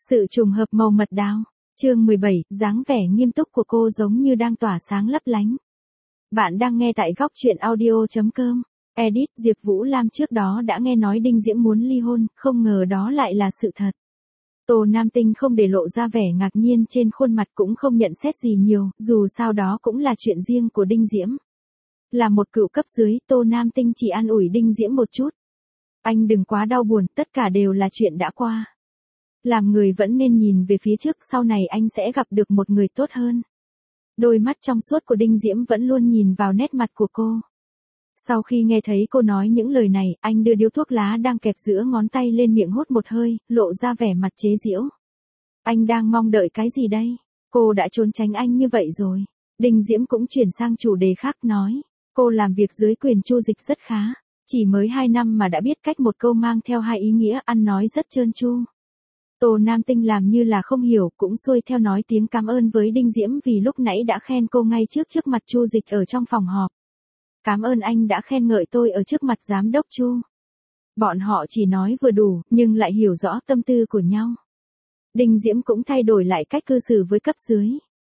Sự trùng hợp màu mật đào. Chương 17, dáng vẻ nghiêm túc của cô giống như đang tỏa sáng lấp lánh. Bạn đang nghe tại góc truyện audio.com. Edit, Diệp Vũ Lam trước đó đã nghe nói Đinh Diễm muốn ly hôn, không ngờ đó lại là sự thật. Tô Nam Tinh không để lộ ra vẻ ngạc nhiên trên khuôn mặt, cũng không nhận xét gì nhiều, dù sao đó cũng là chuyện riêng của Đinh Diễm. Là một cựu cấp dưới, Tô Nam Tinh chỉ an ủi Đinh Diễm một chút. Anh đừng quá đau buồn, tất cả đều là chuyện đã qua. Làm người vẫn nên nhìn về phía trước, sau này anh sẽ gặp được một người tốt hơn. Đôi mắt trong suốt của Đinh Diễm vẫn luôn nhìn vào nét mặt của cô. Sau khi nghe thấy cô nói những lời này, anh đưa điếu thuốc lá đang kẹp giữa ngón tay lên miệng hút một hơi, lộ ra vẻ mặt chế giễu. Anh đang mong đợi cái gì đây? Cô đã trốn tránh anh như vậy rồi. Đinh Diễm cũng chuyển sang chủ đề khác nói. Cô làm việc dưới quyền Chu Dịch rất khá. Chỉ mới 2 năm mà đã biết cách một câu mang theo 2 ý nghĩa, ăn nói rất trơn tru. Tô Nam Tinh làm như là không hiểu, cũng xuôi theo nói tiếng cảm ơn với Đinh Diễm vì lúc nãy đã khen cô ngay trước mặt Chu Dịch ở trong phòng họp. Cảm ơn anh đã khen ngợi tôi ở trước mặt giám đốc Chu. Bọn họ chỉ nói vừa đủ, nhưng lại hiểu rõ tâm tư của nhau. Đinh Diễm cũng thay đổi lại cách cư xử với cấp dưới.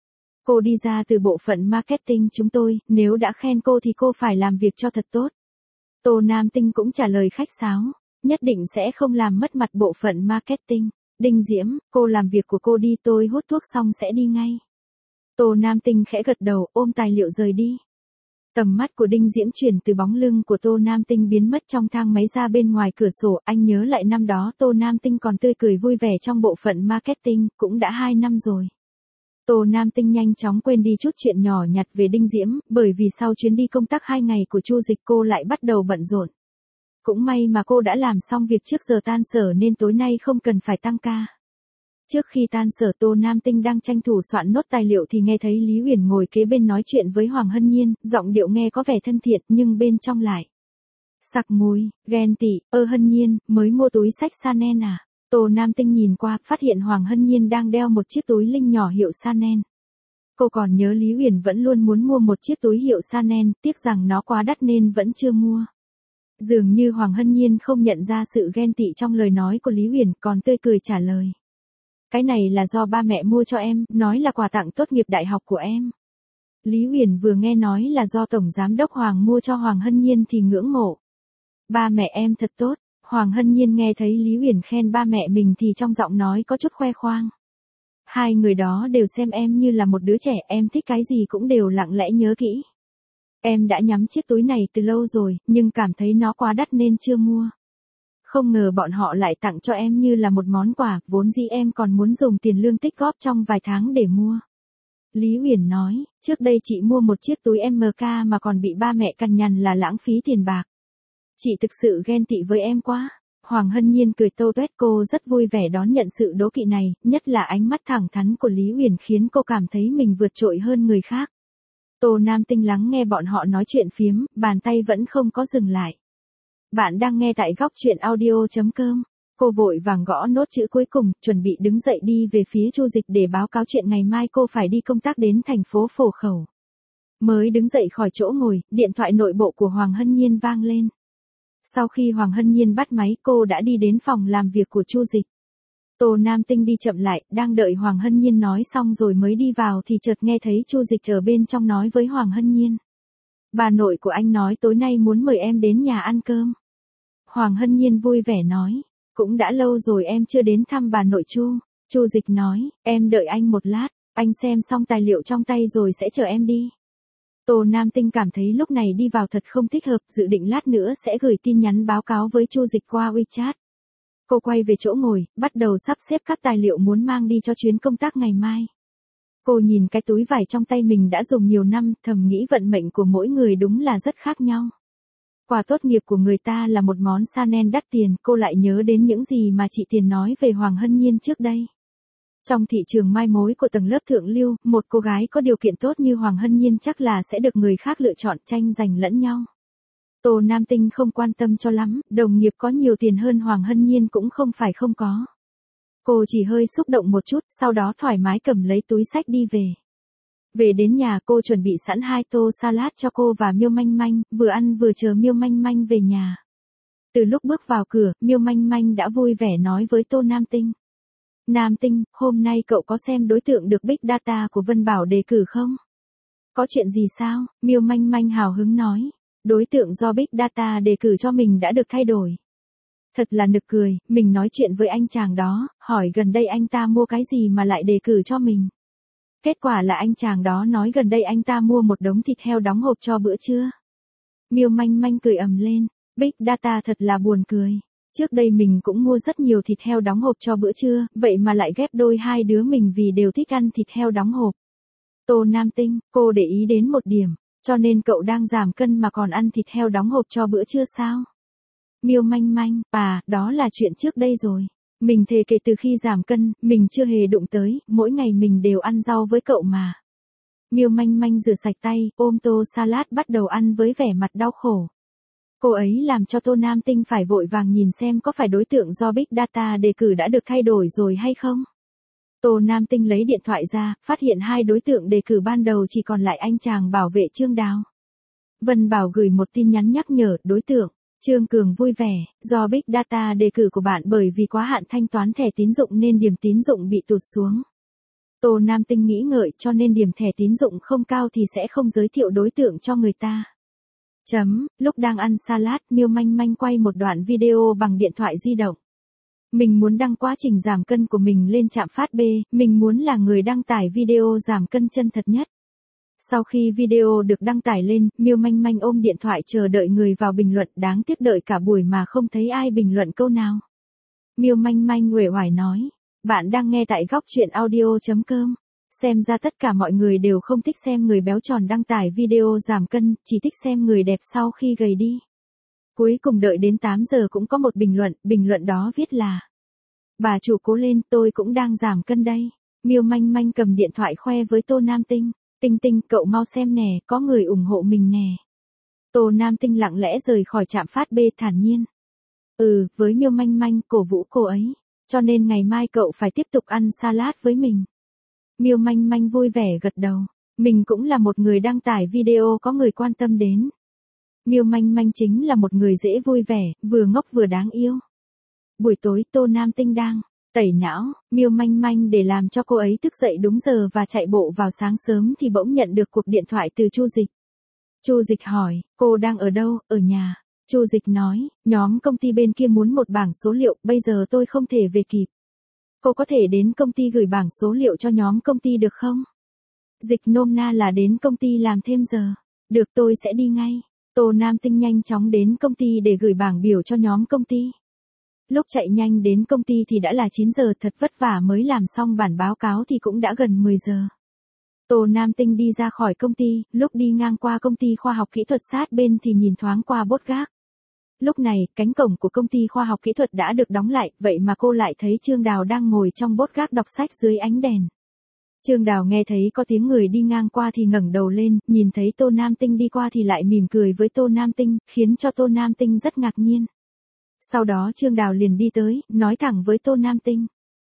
Cô đi ra từ bộ phận marketing chúng tôi, nếu đã khen cô thì cô phải làm việc cho thật tốt. Tô Nam Tinh cũng trả lời khách sáo, nhất định sẽ không làm mất mặt bộ phận marketing. Đinh Diễm, cô làm việc của cô đi, tôi hút thuốc xong sẽ đi ngay. Tô Nam Tinh khẽ gật đầu, ôm tài liệu rời đi. Tầm mắt của Đinh Diễm chuyển từ bóng lưng của Tô Nam Tinh biến mất trong thang máy ra bên ngoài cửa sổ, anh nhớ lại năm đó Tô Nam Tinh còn tươi cười vui vẻ trong bộ phận marketing, cũng đã 2 năm rồi. Tô Nam Tinh nhanh chóng quên đi chút chuyện nhỏ nhặt về Đinh Diễm, bởi vì sau chuyến đi công tác 2 ngày của Chu Dịch cô lại bắt đầu bận rộn. Cũng may mà cô đã làm xong việc trước giờ tan sở nên tối nay không cần phải tăng ca. Trước khi tan sở, Tô Nam Tinh đang tranh thủ soạn nốt tài liệu thì nghe thấy Lý Uyển ngồi kế bên nói chuyện với Hoàng Hân Nhiên, giọng điệu nghe có vẻ thân thiện nhưng bên trong lại sặc mùi, ghen tị. Hân Nhiên, mới mua túi xách Chanel à? Tô Nam Tinh nhìn qua, phát hiện Hoàng Hân Nhiên đang đeo một chiếc túi linh nhỏ hiệu Chanel. Cô còn nhớ Lý Uyển vẫn luôn muốn mua một chiếc túi hiệu Chanel, tiếc rằng nó quá đắt nên vẫn chưa mua. Dường như Hoàng Hân Nhiên không nhận ra sự ghen tị trong lời nói của Lý Uyển, còn tươi cười trả lời. Cái này là do ba mẹ mua cho em, nói là quà tặng tốt nghiệp đại học của em. Lý Uyển vừa nghe nói là do Tổng Giám đốc Hoàng mua cho Hoàng Hân Nhiên thì ngưỡng mộ. Ba mẹ em thật tốt. Hoàng Hân Nhiên nghe thấy Lý Uyển khen ba mẹ mình thì trong giọng nói có chút khoe khoang. Hai người đó đều xem em như là một đứa trẻ, em thích cái gì cũng đều lặng lẽ nhớ kỹ. Em đã nhắm chiếc túi này từ lâu rồi, nhưng cảm thấy nó quá đắt nên chưa mua. Không ngờ bọn họ lại tặng cho em như là một món quà, vốn dĩ em còn muốn dùng tiền lương tích góp trong vài tháng để mua. Lý Uyển nói, trước đây chị mua một chiếc túi MK mà còn bị ba mẹ cằn nhằn là lãng phí tiền bạc. Chị thực sự ghen tị với em quá. Hoàng Hân Nhiên cười tô toét, cô rất vui vẻ đón nhận sự đố kỵ này, nhất là ánh mắt thẳng thắn của Lý Uyển khiến cô cảm thấy mình vượt trội hơn người khác. Tô Nam Tinh lắng nghe bọn họ nói chuyện phiếm, bàn tay vẫn không có dừng lại. Bạn đang nghe tại góc truyện audio.com. Cô vội vàng gõ nốt chữ cuối cùng, chuẩn bị đứng dậy đi về phía Chu Dịch để báo cáo chuyện ngày mai cô phải đi công tác đến thành phố Phổ Khẩu. Mới đứng dậy khỏi chỗ ngồi, điện thoại nội bộ của Hoàng Hân Nhiên vang lên. Sau khi Hoàng Hân Nhiên bắt máy, cô đã đi đến phòng làm việc của Chu Dịch. Tô Nam Tinh đi chậm lại, đang đợi Hoàng Hân Nhiên nói xong rồi mới đi vào thì chợt nghe thấy Chu Dịch ở bên trong nói với Hoàng Hân Nhiên. Bà nội của anh nói tối nay muốn mời em đến nhà ăn cơm. Hoàng Hân Nhiên vui vẻ nói, cũng đã lâu rồi em chưa đến thăm bà nội Chu. Chu Dịch nói, em đợi anh một lát, anh xem xong tài liệu trong tay rồi sẽ chờ em đi. Tô Nam Tinh cảm thấy lúc này đi vào thật không thích hợp, dự định lát nữa sẽ gửi tin nhắn báo cáo với Chu Dịch qua WeChat. Cô quay về chỗ ngồi, bắt đầu sắp xếp các tài liệu muốn mang đi cho chuyến công tác ngày mai. Cô nhìn cái túi vải trong tay mình đã dùng nhiều năm, thầm nghĩ vận mệnh của mỗi người đúng là rất khác nhau. Quà tốt nghiệp của người ta là một món Chanel đắt tiền, cô lại nhớ đến những gì mà chị Tiền nói về Hoàng Hân Nhiên trước đây. Trong thị trường mai mối của tầng lớp thượng lưu, một cô gái có điều kiện tốt như Hoàng Hân Nhiên chắc là sẽ được người khác lựa chọn, tranh giành lẫn nhau. Tô Nam Tinh không quan tâm cho lắm, đồng nghiệp có nhiều tiền hơn Hoàng Hân Nhiên cũng không phải không có. Cô chỉ hơi xúc động một chút, sau đó thoải mái cầm lấy túi xách đi về. Về đến nhà cô chuẩn bị sẵn 2 tô salad cho cô và Miêu Manh Manh, vừa ăn vừa chờ Miêu Manh Manh về nhà. Từ lúc bước vào cửa, Miêu Manh Manh đã vui vẻ nói với Tô Nam Tinh. Nam Tinh, hôm nay cậu có xem đối tượng được Big Data của Vân Bảo đề cử không? Có chuyện gì sao? Miêu Manh Manh hào hứng nói. Đối tượng do Big Data đề cử cho mình đã được thay đổi. Thật là nực cười, mình nói chuyện với anh chàng đó, hỏi gần đây anh ta mua cái gì mà lại đề cử cho mình. Kết quả là anh chàng đó nói gần đây anh ta mua một đống thịt heo đóng hộp cho bữa trưa. Miêu Manh Manh cười ầm lên, Big Data thật là buồn cười. Trước đây mình cũng mua rất nhiều thịt heo đóng hộp cho bữa trưa, vậy mà lại ghép đôi hai đứa mình vì đều thích ăn thịt heo đóng hộp. Tô Nam Tinh, cô để ý đến một điểm, cho nên cậu đang giảm cân mà còn ăn thịt heo đóng hộp cho bữa trưa sao? Miêu Manh Manh, đó là chuyện trước đây rồi. Mình thề kể từ khi giảm cân, mình chưa hề đụng tới, mỗi ngày mình đều ăn rau với cậu mà. Miêu Manh Manh rửa sạch tay, ôm tô salad bắt đầu ăn với vẻ mặt đau khổ. Cô ấy làm cho Tô Nam Tinh phải vội vàng nhìn xem có phải đối tượng do Big Data đề cử đã được thay đổi rồi hay không. Tô Nam Tinh lấy điện thoại ra, phát hiện hai đối tượng đề cử ban đầu chỉ còn lại anh chàng bảo vệ Trương Đào. Vân Bảo gửi một tin nhắn nhắc nhở đối tượng. Trương Cường vui vẻ, do Big Data đề cử của bạn bởi vì quá hạn thanh toán thẻ tín dụng nên điểm tín dụng bị tụt xuống. Tô Nam Tinh nghĩ ngợi cho nên điểm thẻ tín dụng không cao thì sẽ không giới thiệu đối tượng cho người ta. Lúc đang ăn salad, Miêu Manh Manh quay một đoạn video bằng điện thoại di động. Mình muốn đăng quá trình giảm cân của mình lên trạm phát B, mình muốn là người đăng tải video giảm cân chân thật nhất. Sau khi video được đăng tải lên, Miêu Manh Manh ôm điện thoại chờ đợi người vào bình luận, đáng tiếc đợi cả buổi mà không thấy ai bình luận câu nào. Miêu Manh Manh uể oải nói, bạn đang nghe tại góc truyện audio.com. Xem ra tất cả mọi người đều không thích xem người béo tròn đăng tải video giảm cân, chỉ thích xem người đẹp sau khi gầy đi. Cuối cùng đợi đến 8 giờ cũng có một bình luận đó viết là: bà chủ cố lên, tôi cũng đang giảm cân đây. Miêu Manh Manh cầm điện thoại khoe với Tô Nam Tinh. Tinh Tinh, cậu mau xem nè, có người ủng hộ mình nè. Tô Nam Tinh lặng lẽ rời khỏi trạm phát B thản nhiên. Với Miêu Manh Manh cổ vũ cô ấy. Cho nên ngày mai cậu phải tiếp tục ăn salad với mình. Miêu Manh Manh vui vẻ gật đầu. Mình cũng là một người đăng tải video có người quan tâm đến. Miêu Manh Manh chính là một người dễ vui vẻ, vừa ngốc vừa đáng yêu. Buổi tối Tô Nam Tinh đang tẩy não, Miêu Manh Manh để làm cho cô ấy thức dậy đúng giờ và chạy bộ vào sáng sớm thì bỗng nhận được cuộc điện thoại từ Chu Dịch. Chu Dịch hỏi, cô đang ở đâu, ở nhà? Chu Dịch nói, nhóm công ty bên kia muốn một bảng số liệu, bây giờ tôi không thể về kịp. Cô có thể đến công ty gửi bảng số liệu cho nhóm công ty được không? Dịch nôm na là đến công ty làm thêm giờ. Được, tôi sẽ đi ngay. Tô Nam Tinh nhanh chóng đến công ty để gửi bảng biểu cho nhóm công ty. Lúc chạy nhanh đến công ty thì đã là 9 giờ, thật vất vả mới làm xong bản báo cáo thì cũng đã gần 10 giờ. Tô Nam Tinh đi ra khỏi công ty, lúc đi ngang qua công ty khoa học kỹ thuật sát bên thì nhìn thoáng qua bốt gác. Lúc này, cánh cổng của công ty khoa học kỹ thuật đã được đóng lại, vậy mà cô lại thấy Trương Đào đang ngồi trong bốt gác đọc sách dưới ánh đèn. Trương Đào nghe thấy có tiếng người đi ngang qua thì ngẩng đầu lên, nhìn thấy Tô Nam Tinh đi qua thì lại mỉm cười với Tô Nam Tinh, khiến cho Tô Nam Tinh rất ngạc nhiên. Sau đó Trương Đào liền đi tới, nói thẳng với Tô Nam Tinh.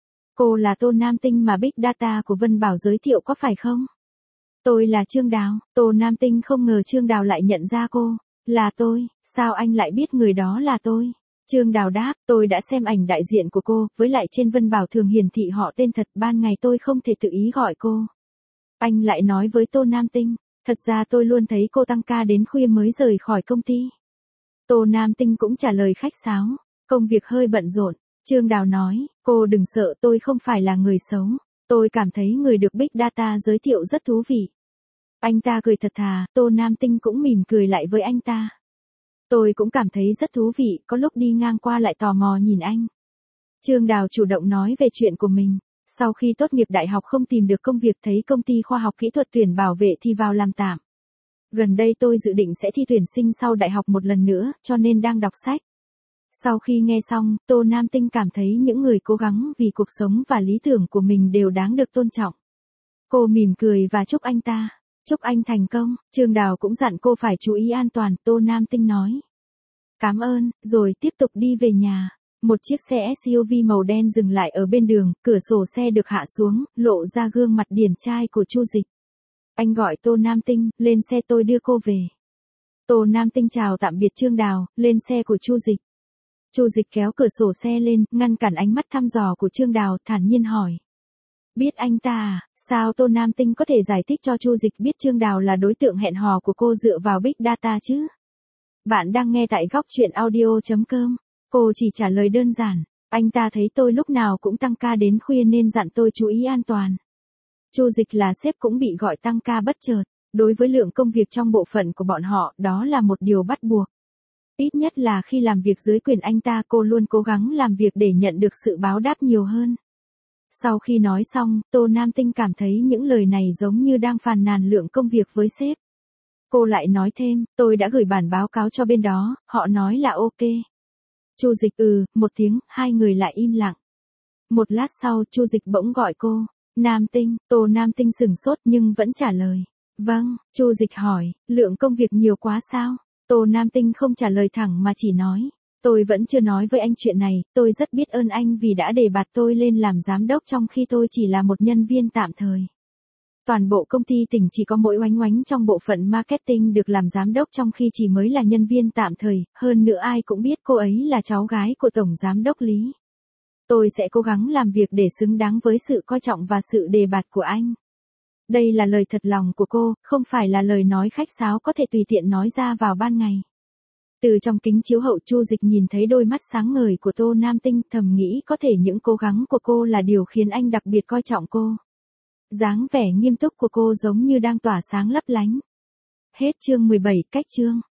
Cô là Tô Nam Tinh mà Big Data của Vân Bảo giới thiệu có phải không? Tôi là Trương Đào. Tô Nam Tinh không ngờ Trương Đào lại nhận ra cô. Là tôi, sao anh lại biết người đó là tôi? Trương Đào đáp, tôi đã xem ảnh đại diện của cô, với lại trên Vân Bảo thường hiển thị họ tên thật, ban ngày tôi không thể tự ý gọi cô. Anh lại nói với Tô Nam Tinh, thật ra tôi luôn thấy cô tăng ca đến khuya mới rời khỏi công ty. Tô Nam Tinh cũng trả lời khách sáo, công việc hơi bận rộn. Trương Đào nói, cô đừng sợ, tôi không phải là người xấu. Tôi cảm thấy người được Big Data giới thiệu rất thú vị. Anh ta cười thật thà, Tô Nam Tinh cũng mỉm cười lại với anh ta. Tôi cũng cảm thấy rất thú vị, có lúc đi ngang qua lại tò mò nhìn anh. Trương Đào chủ động nói về chuyện của mình. Sau khi tốt nghiệp đại học không tìm được công việc, thấy công ty khoa học kỹ thuật tuyển bảo vệ thì vào làm tạm. Gần đây tôi dự định sẽ thi tuyển sinh sau đại học một lần nữa, cho nên đang đọc sách. Sau khi nghe xong, Tô Nam Tinh cảm thấy những người cố gắng vì cuộc sống và lý tưởng của mình đều đáng được tôn trọng. Cô mỉm cười và chúc anh ta. Chúc anh thành công. Trương Đào cũng dặn cô phải chú ý an toàn, Tô Nam Tinh nói. Cảm ơn, rồi tiếp tục đi về nhà. Một chiếc xe SUV màu đen dừng lại ở bên đường, cửa sổ xe được hạ xuống, lộ ra gương mặt điển trai của Chu Dịch. Anh gọi Tô Nam Tinh, lên xe tôi đưa cô về. Tô Nam Tinh chào tạm biệt Trương Đào, lên xe của Chu Dịch. Chu Dịch kéo cửa sổ xe lên, ngăn cản ánh mắt thăm dò của Trương Đào, thản nhiên hỏi. Biết anh ta à? Sao Tô Nam Tinh có thể giải thích cho Chu Dịch biết Trương Đào là đối tượng hẹn hò của cô dựa vào Big Data chứ? Bạn đang nghe tại góc truyện audio.com. Cô chỉ trả lời đơn giản. Anh ta thấy tôi lúc nào cũng tăng ca đến khuya nên dặn tôi chú ý an toàn. Chu Dịch là sếp cũng bị gọi tăng ca bất chợt. Đối với lượng công việc trong bộ phận của bọn họ, đó là một điều bắt buộc. Ít nhất là khi làm việc dưới quyền anh ta, cô luôn cố gắng làm việc để nhận được sự báo đáp nhiều hơn. Sau khi nói xong, Tô Nam Tinh cảm thấy những lời này giống như đang phàn nàn lượng công việc với sếp. Cô lại nói thêm, tôi đã gửi bản báo cáo cho bên đó, họ nói là ok. Chu Dịch một tiếng, hai người lại im lặng. Một lát sau, Chu Dịch bỗng gọi cô. Nam Tinh, Tô Nam Tinh sửng sốt nhưng vẫn trả lời. Vâng, Chu Dịch hỏi, lượng công việc nhiều quá sao? Tô Nam Tinh không trả lời thẳng mà chỉ nói. Tôi vẫn chưa nói với anh chuyện này, tôi rất biết ơn anh vì đã đề bạt tôi lên làm giám đốc trong khi tôi chỉ là một nhân viên tạm thời. Toàn bộ công ty tỉnh chỉ có mỗi Oánh Oánh trong bộ phận marketing được làm giám đốc trong khi chỉ mới là nhân viên tạm thời, hơn nữa ai cũng biết cô ấy là cháu gái của Tổng Giám đốc Lý. Tôi sẽ cố gắng làm việc để xứng đáng với sự coi trọng và sự đề bạt của anh. Đây là lời thật lòng của cô, không phải là lời nói khách sáo có thể tùy tiện nói ra vào ban ngày. Từ trong kính chiếu hậu, Chu Dịch nhìn thấy đôi mắt sáng ngời của Tô Nam Tinh, thầm nghĩ có thể những cố gắng của cô là điều khiến anh đặc biệt coi trọng cô. Dáng vẻ nghiêm túc của cô giống như đang tỏa sáng lấp lánh. Hết chương 17, cách chương.